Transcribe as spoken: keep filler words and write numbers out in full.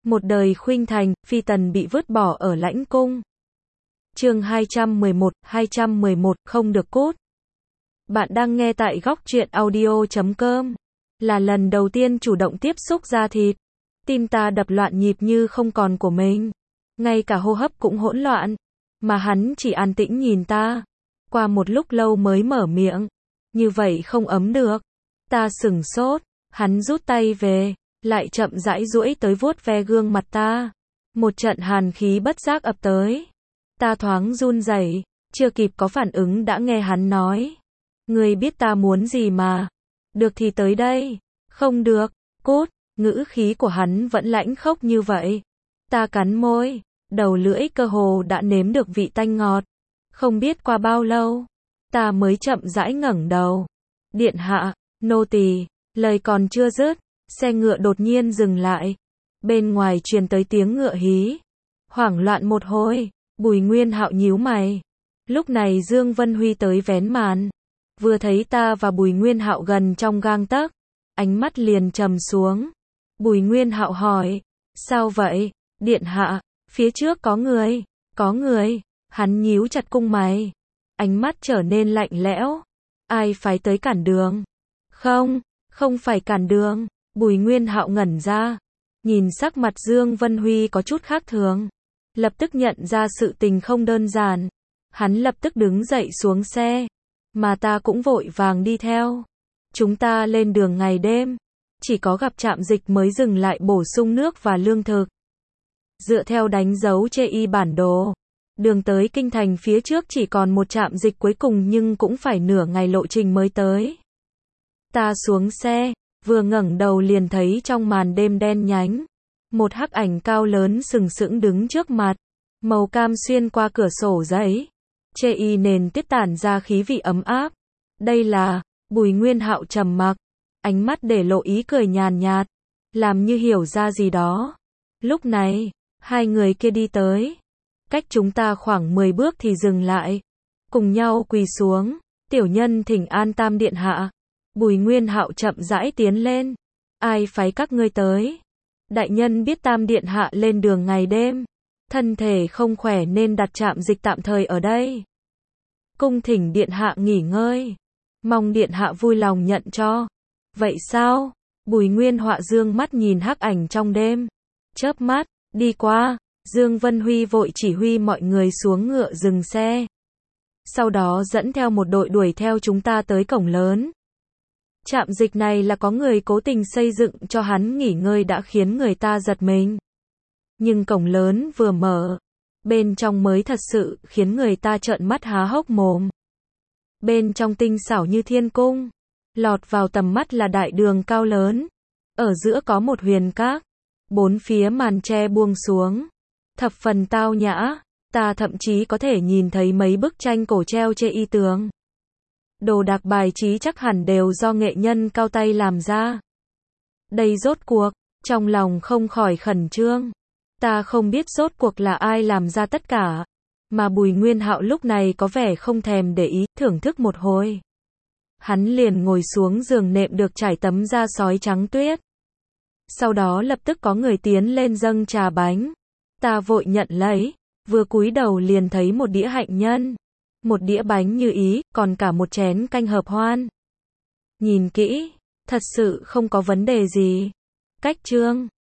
Một đời khuynh thành, phi tần bị vứt bỏ ở lãnh cung. Chương hai trăm mười một, hai trăm mười một, không được cút. Bạn đang nghe tại góc truyện audio chấm com. Là lần đầu tiên chủ động tiếp xúc da thịt. Tim ta đập loạn nhịp như không còn của mình. Ngay cả hô hấp cũng hỗn loạn. Mà hắn chỉ an tĩnh nhìn ta. Qua một lúc lâu mới mở miệng. Như vậy không ấm được. Ta sửng sốt. Hắn rút tay về. Lại chậm rãi duỗi tới vuốt ve gương mặt ta. Một trận hàn khí bất giác ập tới. Ta thoáng run rẩy, chưa kịp có phản ứng đã nghe hắn nói. Ngươi biết ta muốn gì mà. Được thì tới đây. Không được, cút. Ngữ khí của hắn vẫn lãnh khốc như vậy. Ta cắn môi, đầu lưỡi cơ hồ đã nếm được vị tanh ngọt. Không biết qua bao lâu, ta mới chậm rãi ngẩng đầu. Điện hạ, nô tỳ, lời còn chưa dứt, xe ngựa đột nhiên dừng lại. Bên ngoài truyền tới tiếng ngựa hí. Hoảng loạn một hồi, Bùi Nguyên Hạo nhíu mày. Lúc này Dương Vân Huy tới vén màn. Vừa thấy ta và Bùi Nguyên Hạo gần trong gang tấc, ánh mắt liền trầm xuống. Bùi Nguyên Hạo hỏi, sao vậy? Điện hạ, phía trước có người, có người. Hắn nhíu chặt cung mày. Ánh mắt trở nên lạnh lẽo. Ai phái tới cản đường? Không, không phải cản đường. Bùi Nguyên Hạo ngẩn ra. Nhìn sắc mặt Dương Vân Huy có chút khác thường. Lập tức nhận ra sự tình không đơn giản. Hắn lập tức đứng dậy xuống xe. Mà ta cũng vội vàng đi theo. Chúng ta lên đường ngày đêm. Chỉ có gặp trạm dịch mới dừng lại bổ sung nước và lương thực. Dựa theo đánh dấu chê y bản đồ. Đường tới kinh thành phía trước chỉ còn một trạm dịch cuối cùng nhưng cũng phải nửa ngày lộ trình mới tới. Ta xuống xe. Vừa ngẩng đầu liền thấy trong màn đêm đen nhánh. Một hắc ảnh cao lớn sừng sững đứng trước mặt. Màu cam xuyên qua cửa sổ giấy. Chê y nền tiết tản ra khí vị ấm áp. Đây là, Bùi Nguyên Hạo trầm mặc. Ánh mắt để lộ ý cười nhàn nhạt. Làm như hiểu ra gì đó. Lúc này, hai người kia đi tới. Cách chúng ta khoảng mười bước thì dừng lại. Cùng nhau quỳ xuống. Tiểu nhân thỉnh an Tam điện hạ. Bùi Nguyên Hạo chậm rãi tiến lên. Ai phái các ngươi tới? Đại nhân biết Tam điện hạ lên đường ngày đêm. Thân thể không khỏe nên đặt trạm dịch tạm thời ở đây. Cung thỉnh điện hạ nghỉ ngơi. Mong điện hạ vui lòng nhận cho. Vậy sao? Bùi Nguyên Hạo dương mắt nhìn hắc ảnh trong đêm. Chớp mắt, đi qua. Dương Vân Huy vội chỉ huy mọi người xuống ngựa dừng xe. Sau đó dẫn theo một đội đuổi theo chúng ta tới cổng lớn. Trạm dịch này là có người cố tình xây dựng cho hắn nghỉ ngơi đã khiến người ta giật mình. Nhưng cổng lớn vừa mở, bên trong mới thật sự khiến người ta trợn mắt há hốc mồm. Bên trong tinh xảo như thiên cung, lọt vào tầm mắt là đại đường cao lớn. Ở giữa có một huyền các, bốn phía màn tre buông xuống, thập phần tao nhã, ta thậm chí có thể nhìn thấy mấy bức tranh cổ treo trên y tường. Đồ đạc bài trí chắc hẳn đều do nghệ nhân cao tay làm ra. Đây rốt cuộc, trong lòng không khỏi khẩn trương. Ta không biết rốt cuộc là ai làm ra tất cả. Mà Bùi Nguyên Hạo lúc này có vẻ không thèm để ý, thưởng thức một hồi. Hắn liền ngồi xuống giường nệm được trải tấm da sói trắng tuyết. Sau đó lập tức có người tiến lên dâng trà bánh. Ta vội nhận lấy, vừa cúi đầu liền thấy một đĩa hạnh nhân. Một đĩa bánh như ý, còn cả một chén canh hợp hoan. Nhìn kỹ, thật sự không có vấn đề gì. Cách trương,